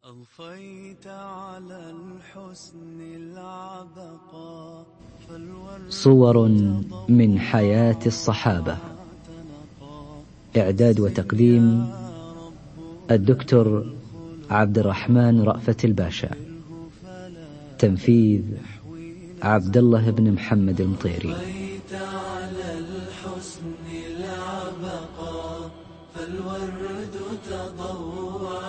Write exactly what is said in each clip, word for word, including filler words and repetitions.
أضفيت على الحسن العبقى. صور من حياة الصحابة. إعداد وتقديم الدكتور عبد الرحمن رأفت الباشا. تنفيذ عبد الله بن محمد المطيري. أضفيت على الحسن العبقى، فالورد تضوع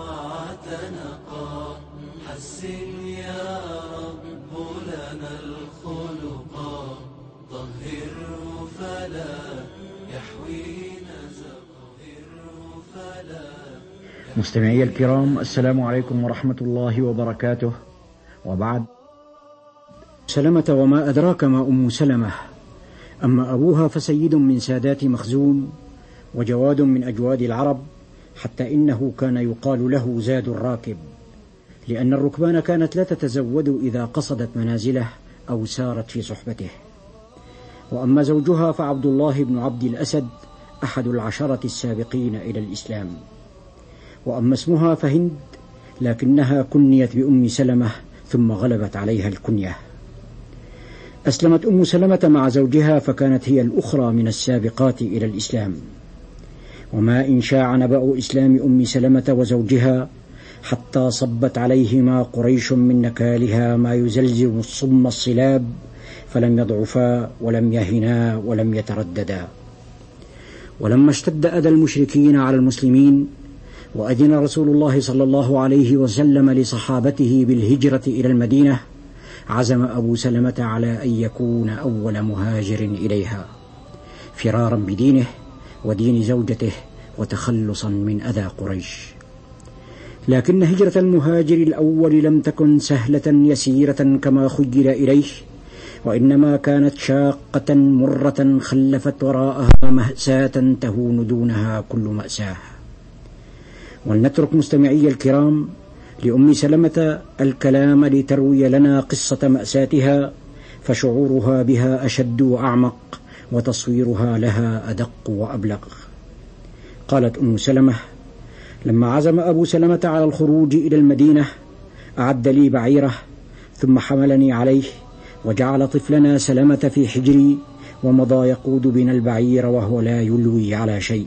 واعتنقا. حسن يا رب لنا الخلقا، طهره فلا يحوي نزقه فلا. مستمعي الكرام، السلام عليكم ورحمة الله وبركاته. وبعد، سلمة وما أدراك ما أم سلمة. أما أبوها فسيد من سادات مخزوم، وجواد من أجواد العرب، حتى إنه كان يقال له زاد الراكب، لأن الركبان كانت لا تتزود إذا قصدت منازله أو سارت في صحبته. وأما زوجها فعبد الله بن عبد الأسد، أحد العشرة السابقين إلى الإسلام. وأما اسمها فهند، لكنها كنيت بأم سلمة ثم غلبت عليها الكنية. أسلمت أم سلمة مع زوجها، فكانت هي الأخرى من السابقات إلى الإسلام. وما إن شاع نبأ إسلام أم سلمة وزوجها حتى صبت عليهما قريش من نكالها ما يزلزل الصم الصلاب، فلم يضعفا ولم يهنا ولم يترددا. ولما اشتد أذى المشركين على المسلمين، وأذن رسول الله صلى الله عليه وسلم لصحابته بالهجرة إلى المدينة، عزم أبو سلمة على أن يكون أول مهاجر إليها، فرارا بدينه ودين زوجته وتخلصا من أذى قريش. لكن هجرة المهاجر الأول لم تكن سهلة يسيرة كما خيل إليه، وإنما كانت شاقة مرة خلفت وراءها مأساة تهون دونها كل مأساة. ولنترك مستمعي الكرام لأم سلمة الكلام لتروي لنا قصة مأساتها، فشعورها بها أشد وأعمق، وتصويرها لها أدق وأبلغ. قالت أم سلمة: لما عزم أبو سلمة على الخروج إلى المدينة، أعد لي بعيره، ثم حملني عليه، وجعل طفلنا سلمة في حجري، ومضى يقود بنا البعير وهو لا يلوي على شيء.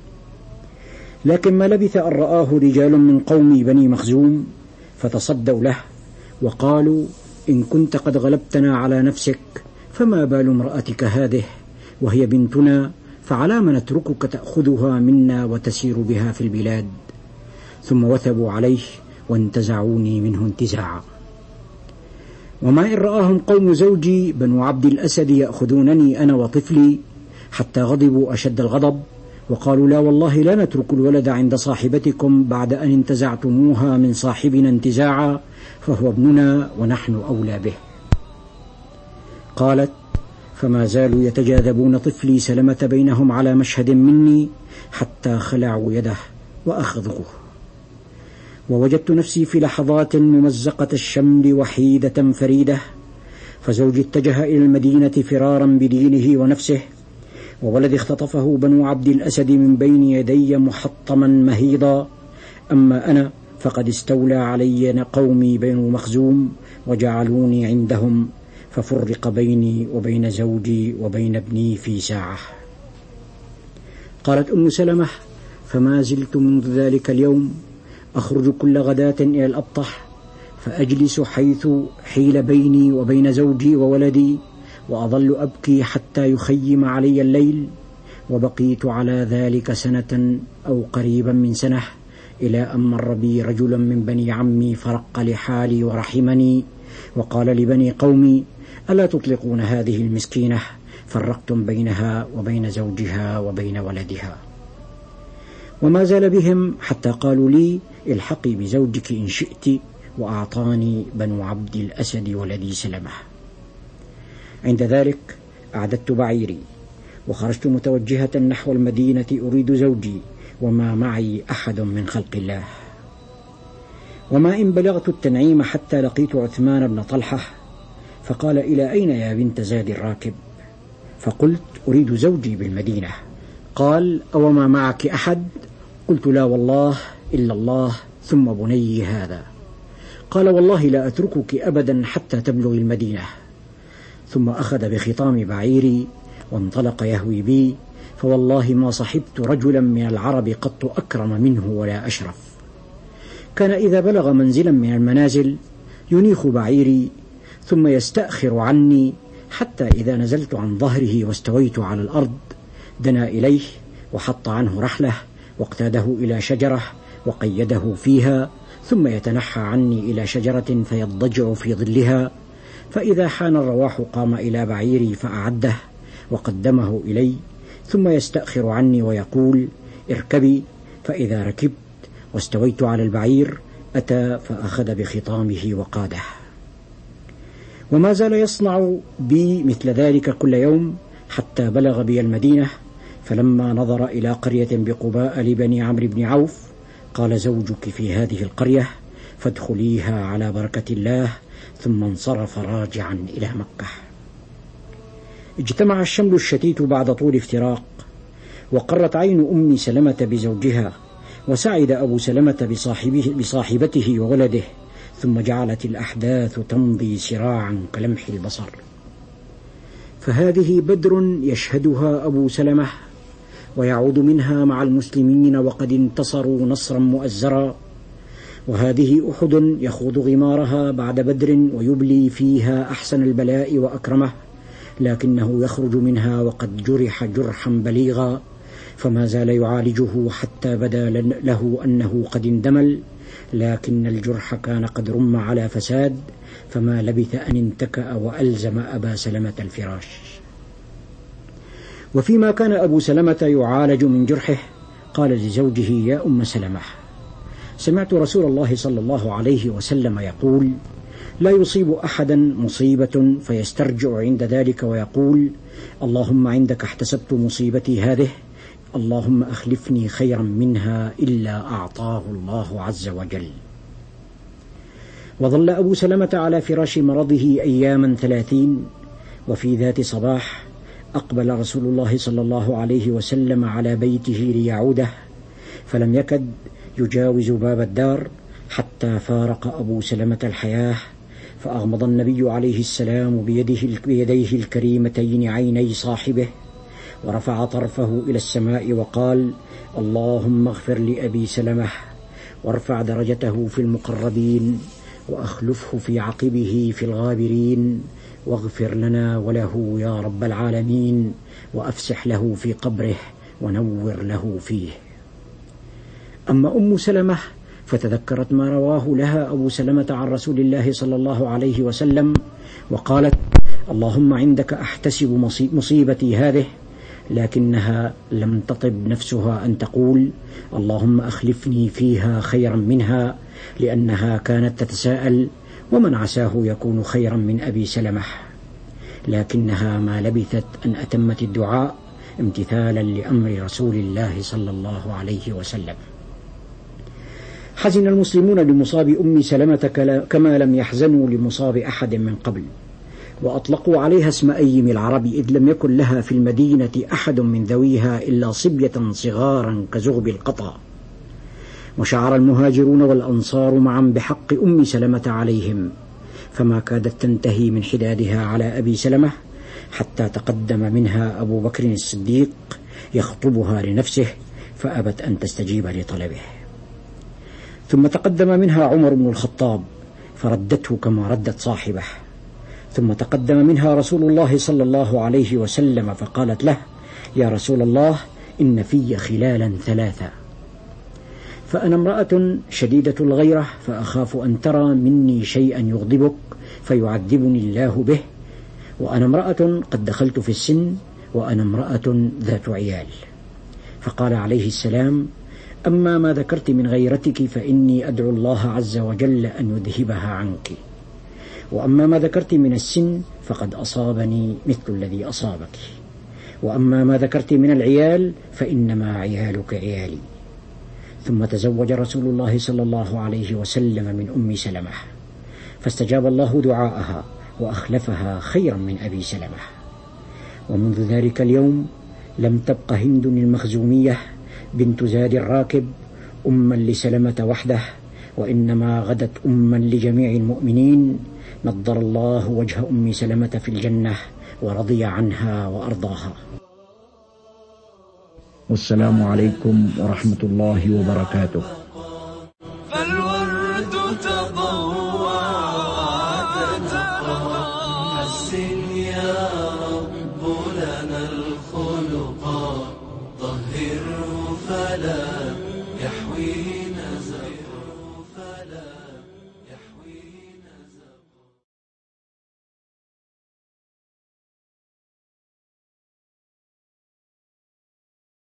لكن ما لبث أن رآه رجال من قوم بني مخزوم، فتصدوا له وقالوا: إن كنت قد غلبتنا على نفسك، فما بال امرأتك هذه وهي بنتنا، فعلام نتركك تأخذها منا وتسير بها في البلاد؟ ثم وثبوا عليه وانتزعوني منه انتزاعا. وما إن رآهم قوم زوجي بنو عبد الأسد يأخذونني أنا وطفلي، حتى غضبوا أشد الغضب، وقالوا: لا والله لا نترك الولد عند صاحبتكم بعد أن انتزعتموها من صاحبنا انتزاعا، فهو ابننا ونحن أولى به. قالت: فما زالوا يتجاذبون طفلي سلمة بينهم على مشهد مني، حتى خلعوا يده وأخذوه. ووجدت نفسي في لحظات ممزقة الشمل وحيدة فريدة، فزوجي اتجه إلى المدينة فرارا بدينه ونفسه، وولدي اختطفه بنو عبد الأسد من بين يدي محطما مهيضا. أما أنا فقد استولى علي قومي بنو مخزوم وجعلوني عندهم، ففرق بيني وبين زوجي وبين ابني في ساعة. قالت أم سلمة: فما زلت منذ ذلك اليوم أخرج كل غداة إلى الأبطح، فأجلس حيث حيل بيني وبين زوجي وولدي، وأظل أبكي حتى يخيم علي الليل. وبقيت على ذلك سنة أو قريبا من سنة، إلى أن مر بي رجل من بني عمي فرق لحالي ورحمني، وقال لبني قومي: ألا تطلقون هذه المسكينة؟ فرقتم بينها وبين زوجها وبين ولدها. وما زال بهم حتى قالوا لي: الحقي بزوجك إن شئت، وأعطاني بنو عبد الأسد ولدي سلمة. عند ذلك أعددت بعيري، وخرجت متوجهة نحو المدينة أريد زوجي، وما معي أحد من خلق الله. وما إن بلغت التنعيم حتى لقيت عثمان بن طلحة، فقال: إلى أين يا بنت زاد الراكب؟ فقلت: أريد زوجي بالمدينة. قال: أوما معك أحد؟ قلت: لا والله إلا الله ثم بني هذا. قال والله لا أتركك أبدا حتى تبلغ المدينة. ثم أخذ بخطام بعيري وانطلق يهوي بي، فوالله ما صحبت رجلا من العرب قط أكرم منه ولا أشرف. كان إذا بلغ منزلا من المنازل ينيخ بعيري ثم يستأخر عني، حتى إذا نزلت عن ظهره واستويت على الأرض دنا إليه وحط عنه رحله واقتاده إلى شجرة وقيده فيها، ثم يتنحى عني إلى شجرة فيضجع في ظلها، فإذا حان الرواح قام إلى بعيري فأعده وقدمه إلي، ثم يستأخر عني ويقول اركبي، فإذا ركبت واستويت على البعير أتى فأخذ بخطامه وقاده. وما زال يصنع بي مثل ذلك كل يوم حتى بلغ بي المدينة. فلما نظر إلى قرية بقباء لبني عمرو بن عوف قال زوجك في هذه القرية فادخليها على بركة الله، ثم انصرف راجعا إلى مكة. اجتمع الشمل الشتيت بعد طول افتراق، وقرت عين أم سلمة بزوجها، وسعد أبو سلمة بصاحبه بصاحبته وولده، ثم جعلت الأحداث تمضي سراعا كلمح البصر. فهذه بدر يشهدها أبو سلمة ويعود منها مع المسلمين وقد انتصروا نصرا مؤزرا، وهذه أحد يخوض غمارها بعد بدر ويبلي فيها أحسن البلاء وأكرمه، لكنه يخرج منها وقد جرح جرحا بليغا، فما زال يعالجه حتى بدا له أنه قد اندمل، لكن الجرح كان قد رم على فساد، فما لبث أن انتكأ وألزم أبا سلمة الفراش. وفيما كان أبو سلمة يعالج من جرحه قال لزوجه يا أم سلمة سمعت رسول الله صلى الله عليه وسلم يقول لا يصيب أحدا مصيبة فيسترجع عند ذلك ويقول اللهم عندك احتسبت مصيبتي هذه، اللهم أخلفني خيرا منها إلا أعطاه الله عز وجل. وظل أبو سلمة على فراش مرضه أياما ثلاثين، وفي ذات صباح أقبل رسول الله صلى الله عليه وسلم على بيته ليعوده، فلم يكد يجاوز باب الدار حتى فارق أبو سلمة الحياة، فأغمض النبي عليه السلام بيده بيديه الكريمتين عيني صاحبه، ورفع طرفه إلى السماء وقال اللهم اغفر لأبي سلمة وارفع درجته في المقربين وأخلفه في عقبه في الغابرين، واغفر لنا وله يا رب العالمين، وأفسح له في قبره ونور له فيه. أما أم سلمة فتذكرت ما رواه لها أبو سلمة عن رسول الله صلى الله عليه وسلم وقالت اللهم عندك أحتسب مصيبتي هذه، لكنها لم تطب نفسها أن تقول اللهم أخلفني فيها خيرا منها، لأنها كانت تتساءل ومن عساه يكون خيرا من أبي سلمة، لكنها ما لبثت أن أتمت الدعاء امتثالا لأمر رسول الله صلى الله عليه وسلم. حزن المسلمون لمصاب أم سلمة كما لم يحزنوا لمصاب أحد من قبل، وأطلقوا عليها اسم أيم العرب، إذ لم يكن لها في المدينة أحد من ذويها إلا صبية صغارا كزغب القطا. وشعر المهاجرون والأنصار معا بحق أم سلمة عليهم، فما كادت تنتهي من حدادها على أبي سلمة حتى تقدم منها أبو بكر الصديق يخطبها لنفسه، فأبت أن تستجيب لطلبه. ثم تقدم منها عمر بن الخطاب فردته كما ردت صاحبه. ثم تقدم منها رسول الله صلى الله عليه وسلم فقالت له يا رسول الله إن في خلالا ثلاثة، فأنا امرأة شديدة الغيرة فأخاف أن ترى مني شيئا يغضبك فيعذبني الله به، وأنا امرأة قد دخلت في السن، وأنا امرأة ذات عيال. فقال عليه السلام أما ما ذكرت من غيرتك فإني أدعو الله عز وجل أن يذهبها عنك، وأما ما ذكرت من السن فقد أصابني مثل الذي أصابك، وأما ما ذكرت من العيال فإنما عيالك عيالي. ثم تزوج رسول الله صلى الله عليه وسلم من أم سلمة، فاستجاب الله دعاءها وأخلفها خيرا من أبي سلمة. ومنذ ذلك اليوم لم تبق هند المخزومية بنت زاد الراكب أما لسلمة وحده، وإنما غدت أما لجميع المؤمنين. نضر الله وجه أم سلمة في الجنة ورضي عنها وأرضاها. والسلام عليكم ورحمة الله وبركاته.